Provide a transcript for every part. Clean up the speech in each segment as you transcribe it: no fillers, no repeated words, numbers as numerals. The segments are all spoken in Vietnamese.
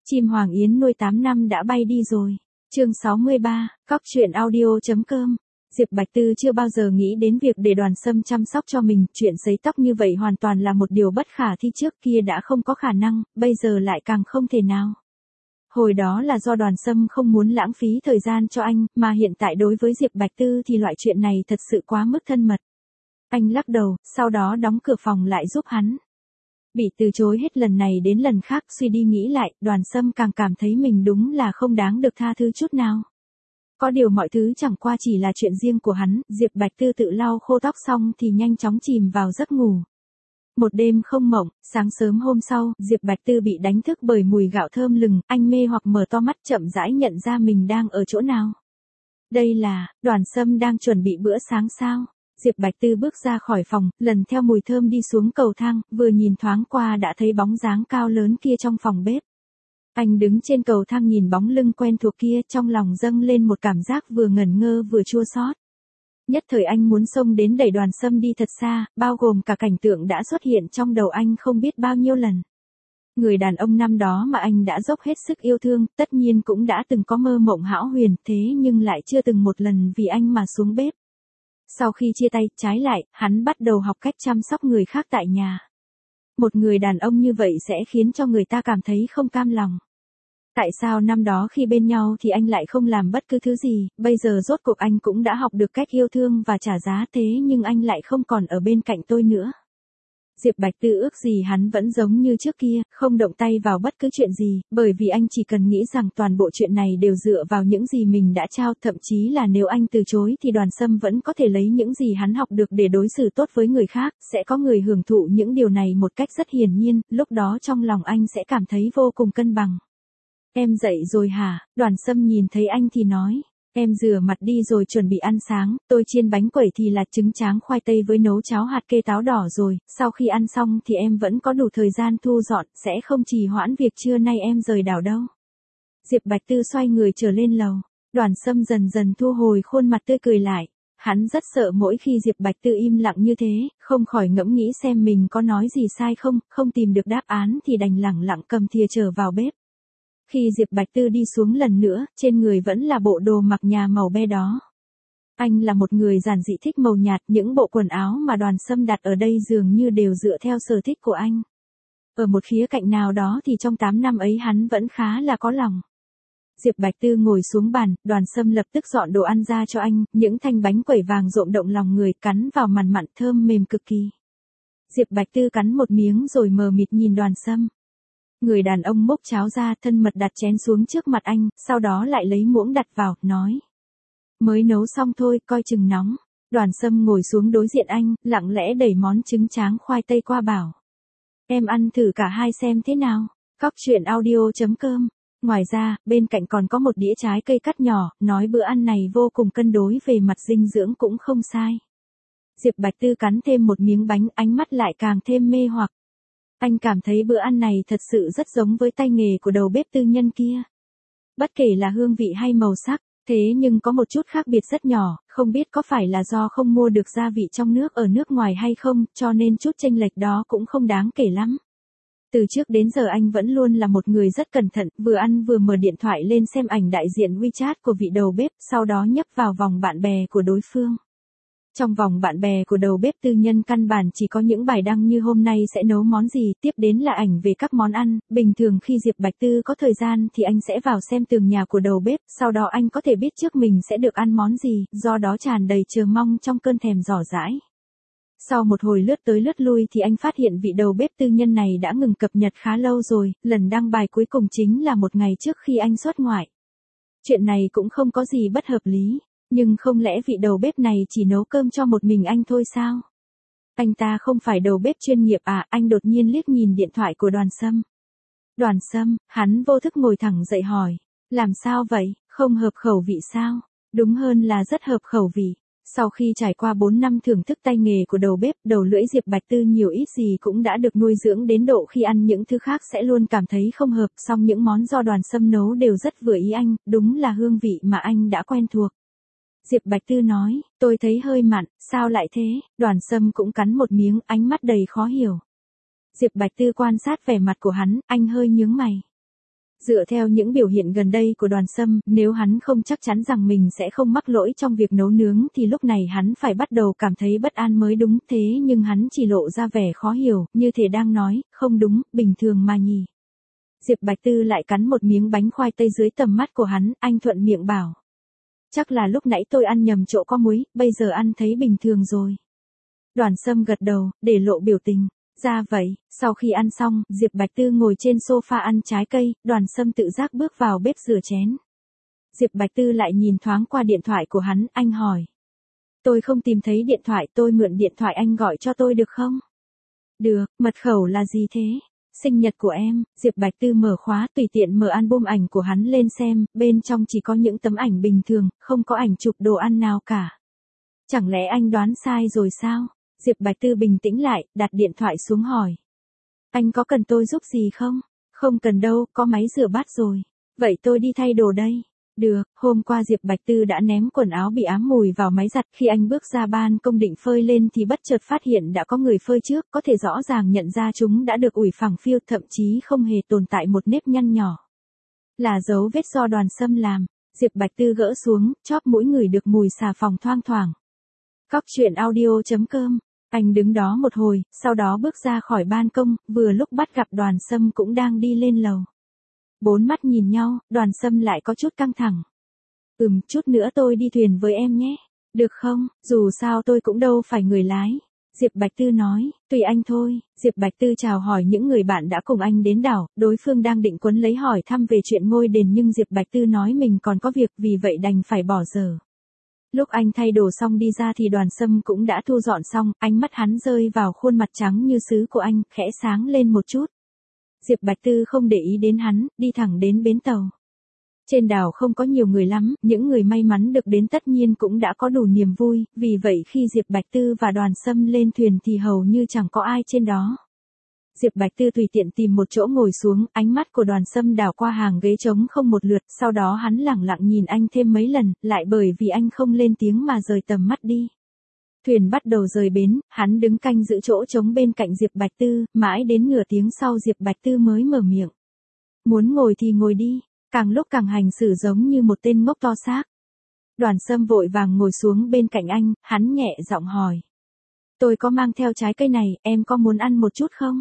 Chim Hoàng Yến nuôi 8 năm đã bay đi rồi. Chương 63, Cóc truyện audio.com. Diệp Bạch Tư chưa bao giờ nghĩ đến việc để Đoàn Sâm chăm sóc cho mình, chuyện sấy tóc như vậy hoàn toàn là một điều bất khả thi, trước kia đã không có khả năng, bây giờ lại càng không thể nào. Hồi đó là do Đoàn Sâm không muốn lãng phí thời gian cho anh, mà hiện tại đối với Diệp Bạch Tư thì loại chuyện này thật sự quá mức thân mật. Anh lắc đầu, sau đó đóng cửa phòng lại giúp hắn. Bị từ chối hết lần này đến lần khác, suy đi nghĩ lại, Đoàn Sâm càng cảm thấy mình đúng là không đáng được tha thứ chút nào. Có điều mọi thứ chẳng qua chỉ là chuyện riêng của hắn. Diệp Bạch Tư tự lau khô tóc xong thì nhanh chóng chìm vào giấc ngủ. Một đêm không mộng, sáng sớm hôm sau, Diệp Bạch Tư bị đánh thức bởi mùi gạo thơm lừng, anh mê hoặc mở to mắt chậm rãi nhận ra mình đang ở chỗ nào. Đây là, Đoàn Sâm đang chuẩn bị bữa sáng sao? Diệp Bạch Tư bước ra khỏi phòng, lần theo mùi thơm đi xuống cầu thang, vừa nhìn thoáng qua đã thấy bóng dáng cao lớn kia trong phòng bếp. Anh đứng trên cầu thang nhìn bóng lưng quen thuộc kia, trong lòng dâng lên một cảm giác vừa ngẩn ngơ vừa chua xót. Nhất thời anh muốn xông đến đẩy Đoàn Sâm đi thật xa, bao gồm cả cảnh tượng đã xuất hiện trong đầu anh không biết bao nhiêu lần. Người đàn ông năm đó mà anh đã dốc hết sức yêu thương, tất nhiên cũng đã từng có mơ mộng hão huyền, thế nhưng lại chưa từng một lần vì anh mà xuống bếp. Sau khi chia tay, trái lại, hắn bắt đầu học cách chăm sóc người khác tại nhà. Một người đàn ông như vậy sẽ khiến cho người ta cảm thấy không cam lòng. Tại sao năm đó khi bên nhau thì anh lại không làm bất cứ thứ gì, bây giờ rốt cuộc anh cũng đã học được cách yêu thương và trả giá, thế nhưng anh lại không còn ở bên cạnh tôi nữa. Diệp Bạch Tư ước gì hắn vẫn giống như trước kia, không động tay vào bất cứ chuyện gì, bởi vì anh chỉ cần nghĩ rằng toàn bộ chuyện này đều dựa vào những gì mình đã trao, thậm chí là nếu anh từ chối thì Đoàn Sâm vẫn có thể lấy những gì hắn học được để đối xử tốt với người khác, sẽ có người hưởng thụ những điều này một cách rất hiển nhiên, lúc đó trong lòng anh sẽ cảm thấy vô cùng cân bằng. Em dậy rồi hả? Đoàn Sâm nhìn thấy anh thì nói. Em rửa mặt đi rồi chuẩn bị ăn sáng, tôi chiên bánh quẩy thì là trứng tráng khoai tây với nấu cháo hạt kê táo đỏ rồi, sau khi ăn xong thì em vẫn có đủ thời gian thu dọn, sẽ không trì hoãn việc trưa nay em rời đảo đâu. Diệp Bạch Tư xoay người trở lên lầu, Đoàn Sâm dần dần thu hồi khuôn mặt tươi cười lại. Hắn rất sợ mỗi khi Diệp Bạch Tư im lặng như thế, không khỏi ngẫm nghĩ xem mình có nói gì sai không, không tìm được đáp án thì đành lẳng lặng cầm thìa trở vào bếp. Khi Diệp Bạch Tư đi xuống lần nữa, trên người vẫn là bộ đồ mặc nhà màu be đó. Anh là một người giản dị thích màu nhạt, những bộ quần áo mà Đoàn Sâm đặt ở đây dường như đều dựa theo sở thích của anh. Ở một khía cạnh nào đó thì trong 8 năm ấy hắn vẫn khá là có lòng. Diệp Bạch Tư ngồi xuống bàn, Đoàn Sâm lập tức dọn đồ ăn ra cho anh, những thanh bánh quẩy vàng rộm động lòng người, cắn vào mặn mặn thơm mềm cực kỳ. Diệp Bạch Tư cắn một miếng rồi mờ mịt nhìn Đoàn Sâm. Người đàn ông múc cháo ra, thân mật đặt chén xuống trước mặt anh, sau đó lại lấy muỗng đặt vào, nói. Mới nấu xong thôi, coi chừng nóng. Đoàn Sâm ngồi xuống đối diện anh, lặng lẽ đẩy món trứng tráng khoai tây qua bảo. Em ăn thử cả hai xem thế nào. Cóc truyện audio.com. Ngoài ra, bên cạnh còn có một đĩa trái cây cắt nhỏ, nói bữa ăn này vô cùng cân đối về mặt dinh dưỡng cũng không sai. Diệp Bạch Tư cắn thêm một miếng bánh, ánh mắt lại càng thêm mê hoặc. Anh cảm thấy bữa ăn này thật sự rất giống với tay nghề của đầu bếp tư nhân kia. Bất kể là hương vị hay màu sắc, thế nhưng có một chút khác biệt rất nhỏ, không biết có phải là do không mua được gia vị trong nước ở nước ngoài hay không, cho nên chút chênh lệch đó cũng không đáng kể lắm. Từ trước đến giờ anh vẫn luôn là một người rất cẩn thận, vừa ăn vừa mở điện thoại lên xem ảnh đại diện WeChat của vị đầu bếp, sau đó nhấp vào vòng bạn bè của đối phương. Trong vòng bạn bè của đầu bếp tư nhân căn bản chỉ có những bài đăng như hôm nay sẽ nấu món gì, tiếp đến là ảnh về các món ăn. Bình thường khi Diệp Bạch Tư có thời gian thì anh sẽ vào xem tường nhà của đầu bếp, sau đó anh có thể biết trước mình sẽ được ăn món gì, do đó tràn đầy chờ mong trong cơn thèm dò dãi. Sau một hồi lướt tới lướt lui thì anh phát hiện vị đầu bếp tư nhân này đã ngừng cập nhật khá lâu rồi, lần đăng bài cuối cùng chính là một ngày trước khi anh xuất ngoại. Chuyện này cũng không có gì bất hợp lý. Nhưng không lẽ vị đầu bếp này chỉ nấu cơm cho một mình anh thôi sao? Anh ta không phải đầu bếp chuyên nghiệp à? Anh đột nhiên liếc nhìn điện thoại của Đoàn Sâm. Đoàn Sâm, hắn vô thức ngồi thẳng dậy hỏi. Làm sao vậy, không hợp khẩu vị sao? Đúng hơn là rất hợp khẩu vị. Sau khi trải qua 4 năm thưởng thức tay nghề của đầu bếp, đầu lưỡi Diệp Bạch Tư nhiều ít gì cũng đã được nuôi dưỡng đến độ khi ăn những thứ khác sẽ luôn cảm thấy không hợp, song những món do Đoàn Sâm nấu đều rất vừa ý anh, đúng là hương vị mà anh đã quen thuộc. Diệp Bạch Tư nói, tôi thấy hơi mặn, sao lại thế? Đoàn Sâm cũng cắn một miếng, ánh mắt đầy khó hiểu. Diệp Bạch Tư quan sát vẻ mặt của hắn, anh hơi nhướng mày. Dựa theo những biểu hiện gần đây của Đoàn Sâm, nếu hắn không chắc chắn rằng mình sẽ không mắc lỗi trong việc nấu nướng thì lúc này hắn phải bắt đầu cảm thấy bất an mới đúng, thế nhưng hắn chỉ lộ ra vẻ khó hiểu, như thể đang nói, không đúng, bình thường mà nhỉ. Diệp Bạch Tư lại cắn một miếng bánh khoai tây dưới tầm mắt của hắn, anh thuận miệng bảo. Chắc là lúc nãy tôi ăn nhầm chỗ có muối, bây giờ ăn thấy bình thường rồi. Đoàn Sâm gật đầu, để lộ biểu tình. Ra vậy, sau khi ăn xong, Diệp Bạch Tư ngồi trên sofa ăn trái cây, Đoàn Sâm tự giác bước vào bếp rửa chén. Diệp Bạch Tư lại nhìn thoáng qua điện thoại của hắn, anh hỏi. Tôi không tìm thấy điện thoại, tôi mượn điện thoại anh gọi cho tôi được không? Được, mật khẩu là gì thế? Sinh nhật của em. Diệp Bạch Tư mở khóa, tùy tiện mở album ảnh của hắn lên xem, bên trong chỉ có những tấm ảnh bình thường, không có ảnh chụp đồ ăn nào cả. Chẳng lẽ anh đoán sai rồi sao? Diệp Bạch Tư bình tĩnh lại, đặt điện thoại xuống hỏi. Anh có cần tôi giúp gì không? Không cần đâu, có máy rửa bát rồi. Vậy tôi đi thay đồ đây. Được, hôm qua Diệp Bạch Tư đã ném quần áo bị ám mùi vào máy giặt, khi anh bước ra ban công định phơi lên thì bất chợt phát hiện đã có người phơi trước, có thể rõ ràng nhận ra chúng đã được ủi phẳng phiu, thậm chí không hề tồn tại một nếp nhăn nhỏ. Là dấu vết do Đoàn Sâm làm. Diệp Bạch Tư gỡ xuống, chóp mũi ngửi được mùi xà phòng thoang thoảng. Cóc truyện audio.com. Anh đứng đó một hồi, sau đó bước ra khỏi ban công, vừa lúc bắt gặp Đoàn Sâm cũng đang đi lên lầu. Bốn mắt nhìn nhau, Đoàn Sâm lại có chút căng thẳng. Chút nữa tôi đi thuyền với em nhé. Được không, dù sao tôi cũng đâu phải người lái. Diệp Bạch Tư nói, tùy anh thôi. Diệp Bạch Tư chào hỏi những người bạn đã cùng anh đến đảo, đối phương đang định quấn lấy hỏi thăm về chuyện ngôi đền nhưng Diệp Bạch Tư nói mình còn có việc, vì vậy đành phải bỏ dở. Lúc anh thay đồ xong đi ra thì Đoàn Sâm cũng đã thu dọn xong, ánh mắt hắn rơi vào khuôn mặt trắng như sứ của anh, khẽ sáng lên một chút. Diệp Bạch Tư không để ý đến hắn, đi thẳng đến bến tàu. Trên đảo không có nhiều người lắm, những người may mắn được đến tất nhiên cũng đã có đủ niềm vui, vì vậy khi Diệp Bạch Tư và Đoàn Sâm lên thuyền thì hầu như chẳng có ai trên đó. Diệp Bạch Tư tùy tiện tìm một chỗ ngồi xuống, ánh mắt của Đoàn Sâm đảo qua hàng ghế trống không một lượt, sau đó hắn lẳng lặng nhìn anh thêm mấy lần, lại bởi vì anh không lên tiếng mà rời tầm mắt đi. Thuyền bắt đầu rời bến, hắn đứng canh giữ chỗ trống bên cạnh Diệp Bạch Tư, mãi đến nửa tiếng sau Diệp Bạch Tư mới mở miệng. Muốn ngồi thì ngồi đi, càng lúc càng hành xử giống như một tên ngốc to xác. Đoàn Sâm vội vàng ngồi xuống bên cạnh anh, hắn nhẹ giọng hỏi. Tôi có mang theo trái cây này, em có muốn ăn một chút không?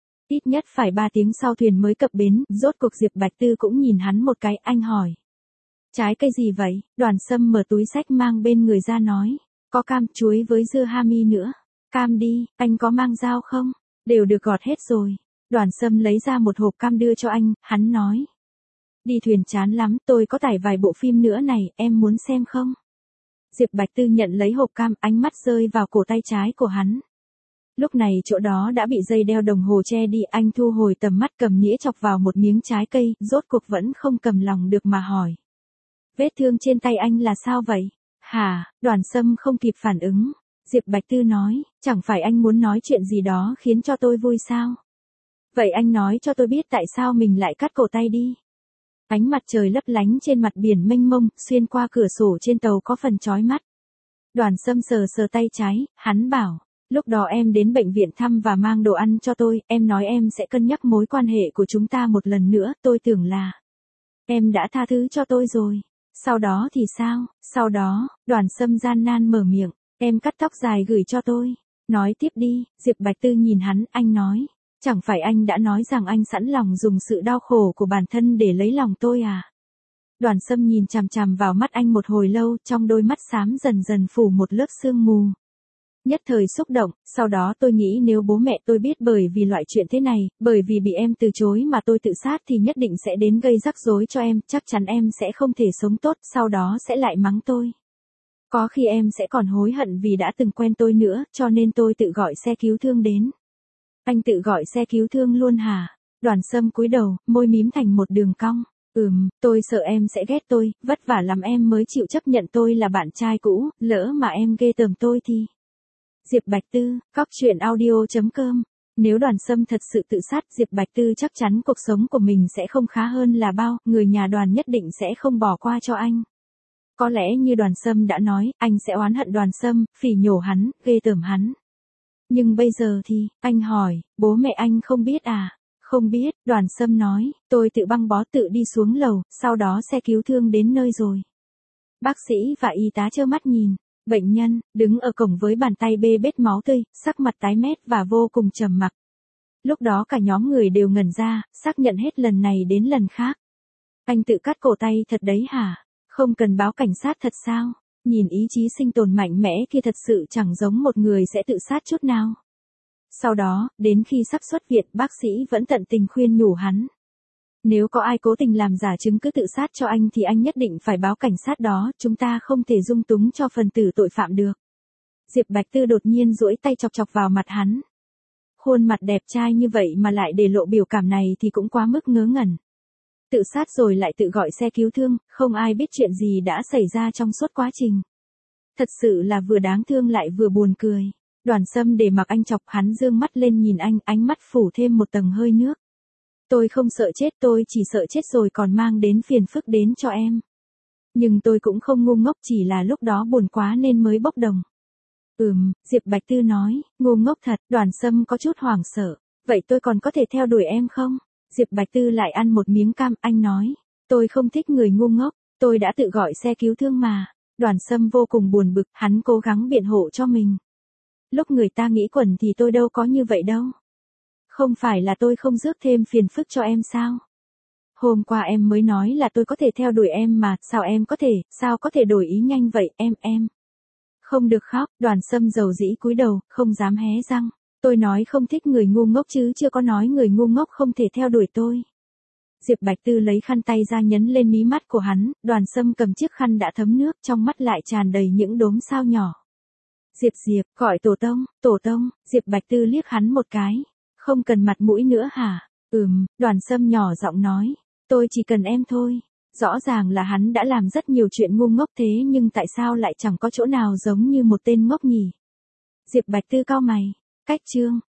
Ít nhất phải 3 tiếng sau thuyền mới cập bến, rốt cuộc Diệp Bạch Tư cũng nhìn hắn một cái, anh hỏi. Trái cây gì vậy? Đoàn Sâm mở túi xách mang bên người ra nói. Có cam, chuối với dưa hami nữa. Cam đi, anh có mang dao không? Đều được gọt hết rồi. Đoàn Sâm lấy ra một hộp cam đưa cho anh, hắn nói. Đi thuyền chán lắm, tôi có tải vài bộ phim nữa này, em muốn xem không? Diệp Bạch Tư nhận lấy hộp cam, ánh mắt rơi vào cổ tay trái của hắn. Lúc này chỗ đó đã bị dây đeo đồng hồ che đi, anh thu hồi tầm mắt cầm nĩa chọc vào một miếng trái cây, rốt cuộc vẫn không cầm lòng được mà hỏi. Vết thương trên tay anh là sao vậy? Hả? Đoàn Sâm không kịp phản ứng. Diệp Bạch Tư nói, chẳng phải anh muốn nói chuyện gì đó khiến cho tôi vui sao? Vậy anh nói cho tôi biết tại sao mình lại cắt cổ tay đi. Ánh mặt trời lấp lánh trên mặt biển mênh mông, xuyên qua cửa sổ trên tàu có phần chói mắt. Đoàn Sâm sờ sờ tay trái, hắn bảo. Lúc đó em đến bệnh viện thăm và mang đồ ăn cho tôi, em nói em sẽ cân nhắc mối quan hệ của chúng ta một lần nữa, tôi tưởng là em đã tha thứ cho tôi rồi. Sau đó thì sao? Sau đó, Đoàn Sâm gian nan mở miệng, em cắt tóc dài gửi cho tôi. Nói tiếp đi, Diệp Bạch Tư nhìn hắn, anh nói, chẳng phải anh đã nói rằng anh sẵn lòng dùng sự đau khổ của bản thân để lấy lòng tôi à? Đoàn Sâm nhìn chằm chằm vào mắt anh một hồi lâu, trong đôi mắt xám dần dần phủ một lớp sương mù. Nhất thời xúc động, sau đó tôi nghĩ nếu bố mẹ tôi biết bởi vì loại chuyện thế này, bởi vì bị em từ chối mà tôi tự sát thì nhất định sẽ đến gây rắc rối cho em, chắc chắn em sẽ không thể sống tốt, sau đó sẽ lại mắng tôi. Có khi em sẽ còn hối hận vì đã từng quen tôi nữa, cho nên tôi tự gọi xe cứu thương đến. Anh tự gọi xe cứu thương luôn hả? Đoàn Sâm cúi đầu, môi mím thành một đường cong. Tôi sợ em sẽ ghét tôi, vất vả lắm em mới chịu chấp nhận tôi là bạn trai cũ, lỡ mà em ghê tởm tôi thì... Diệp Bạch Tư, cóc truyện audio.com. Nếu Đoàn Sâm thật sự tự sát, Diệp Bạch Tư chắc chắn cuộc sống của mình sẽ không khá hơn là bao, người nhà Đoàn nhất định sẽ không bỏ qua cho anh. Có lẽ như Đoàn Sâm đã nói, anh sẽ oán hận Đoàn Sâm, phỉ nhổ hắn, ghê tởm hắn. Nhưng bây giờ thì, anh hỏi, bố mẹ anh không biết à? Không biết, Đoàn Sâm nói, tôi tự băng bó tự đi xuống lầu, sau đó xe cứu thương đến nơi rồi. Bác sĩ và y tá trơ mắt nhìn. Bệnh nhân, đứng ở cổng với bàn tay bê bết máu tươi, sắc mặt tái mét và vô cùng trầm mặc. Lúc đó cả nhóm người đều ngẩn ra, xác nhận hết lần này đến lần khác. Anh tự cắt cổ tay thật đấy hả? Không cần báo cảnh sát thật sao? Nhìn ý chí sinh tồn mạnh mẽ kia thật sự chẳng giống một người sẽ tự sát chút nào. Sau đó, đến khi sắp xuất viện, bác sĩ vẫn tận tình khuyên nhủ hắn. Nếu có ai cố tình làm giả chứng cứ tự sát cho anh thì anh nhất định phải báo cảnh sát đó, chúng ta không thể dung túng cho phần tử tội phạm được. Diệp Bạch Tư đột nhiên duỗi tay chọc chọc vào mặt hắn. Khuôn mặt đẹp trai như vậy mà lại để lộ biểu cảm này thì cũng quá mức ngớ ngẩn. Tự sát rồi lại tự gọi xe cứu thương, không ai biết chuyện gì đã xảy ra trong suốt quá trình. Thật sự là vừa đáng thương lại vừa buồn cười. Đoàn Sâm để mặc anh chọc, hắn dương mắt lên nhìn anh, ánh mắt phủ thêm một tầng hơi nước. Tôi không sợ chết, tôi chỉ sợ chết rồi còn mang đến phiền phức đến cho em. Nhưng tôi cũng không ngu ngốc, chỉ là lúc đó buồn quá nên mới bốc đồng. Diệp Bạch Tư nói, ngu ngốc thật. Đoàn Sâm có chút hoảng sợ. Vậy tôi còn có thể theo đuổi em không? Diệp Bạch Tư lại ăn một miếng cam, anh nói. Tôi không thích người ngu ngốc, tôi đã tự gọi xe cứu thương mà. Đoàn Sâm vô cùng buồn bực, hắn cố gắng biện hộ cho mình. Lúc người ta nghĩ quẩn thì tôi đâu có như vậy đâu. Không phải là tôi không rước thêm phiền phức cho em sao? Hôm qua em mới nói là tôi có thể theo đuổi em mà, sao có thể đổi ý nhanh vậy, em. Không được khóc, Đoàn Sâm dầu dĩ cúi đầu, không dám hé răng. Tôi nói không thích người ngu ngốc chứ chưa có nói người ngu ngốc không thể theo đuổi tôi. Diệp Bạch Tư lấy khăn tay ra nhấn lên mí mắt của hắn, Đoàn Sâm cầm chiếc khăn đã thấm nước, trong mắt lại tràn đầy những đốm sao nhỏ. Diệp, gọi tổ tông, Diệp Bạch Tư liếc hắn một cái. Không cần mặt mũi nữa hả? Đoàn Sâm nhỏ giọng nói. Tôi chỉ cần em thôi. Rõ ràng là hắn đã làm rất nhiều chuyện ngu ngốc thế nhưng tại sao lại chẳng có chỗ nào giống như một tên ngốc nhỉ? Diệp Bạch Tư cau mày. Cách chương.